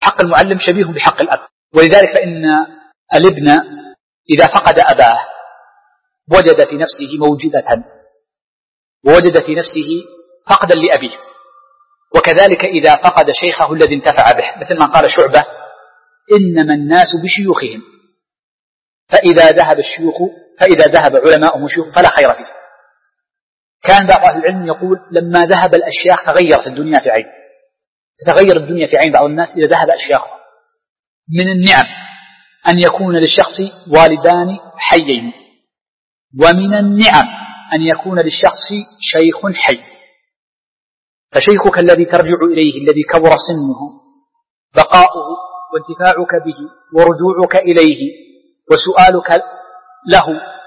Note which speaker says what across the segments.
Speaker 1: حق المعلم شبيه بحق الأب. ولذلك فإن الابن إذا فقد أباه وجد في نفسه موجبة ووجد في نفسه فقدا لأبيه، وكذلك إذا فقد شيخه الذي انتفع به، مثل ما قال شعبة: إنما الناس بشيوخهم، فإذا ذهب علماءهم وشيوخهم فلا خير فيه. كان بعض أهل العلم يقول: لما ذهب الأشياخ تغيرت الدنيا في عين، تتغير الدنيا في عين بعض الناس إذا ذهب أشياخه. من النعم أن يكون للشخص والدان حيين، ومن النعم أن يكون للشخص شيخ حي. فشيخك الذي ترجع إليه الذي كبر سنه بقاؤه وانتفاعك به ورجوعك إليه وسؤالك له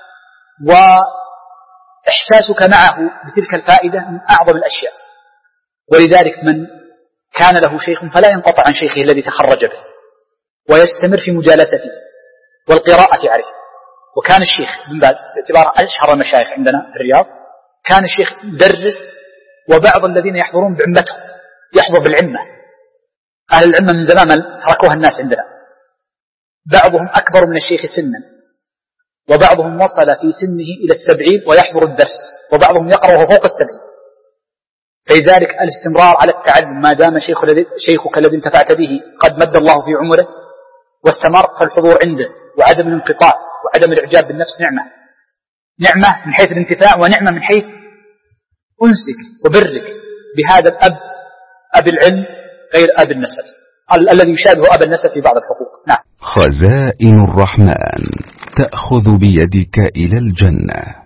Speaker 1: وإحساسك معه بتلك الفائدة من أعظم الأشياء. ولذلك من كان له شيخ فلا ينقطع عن شيخه الذي تخرج به، ويستمر في مجالسته والقراءة عليه. وكان الشيخ بن باز باعتبار أشهر المشايخ عندنا في الرياض، كان الشيخ يدرس، وبعض الذين يحضرون بعمته يحضر بالعمة. أهل العمة من زمان تركوها الناس عندنا، بعضهم أكبر من الشيخ سنا، وبعضهم وصل في سنه إلى 70 ويحضر الدرس، وبعضهم يقرأه فوق 70. فلذلك الاستمرار على التعلم ما دام شيخك الذي انتفعت به قد مد الله في عمره واستمر، فالحضور عنده وعدم الانقطاع وعدم الإعجاب بالنفس نعمة من حيث الانتفاع، ونعمة من حيث أنسك وبرك بهذا الأب، أب العلم غير أب النسب الذي يشابه أب النسب في بعض الحقوق. نعم.
Speaker 2: خزائن الرحمن تأخذ بيدك إلى الجنة.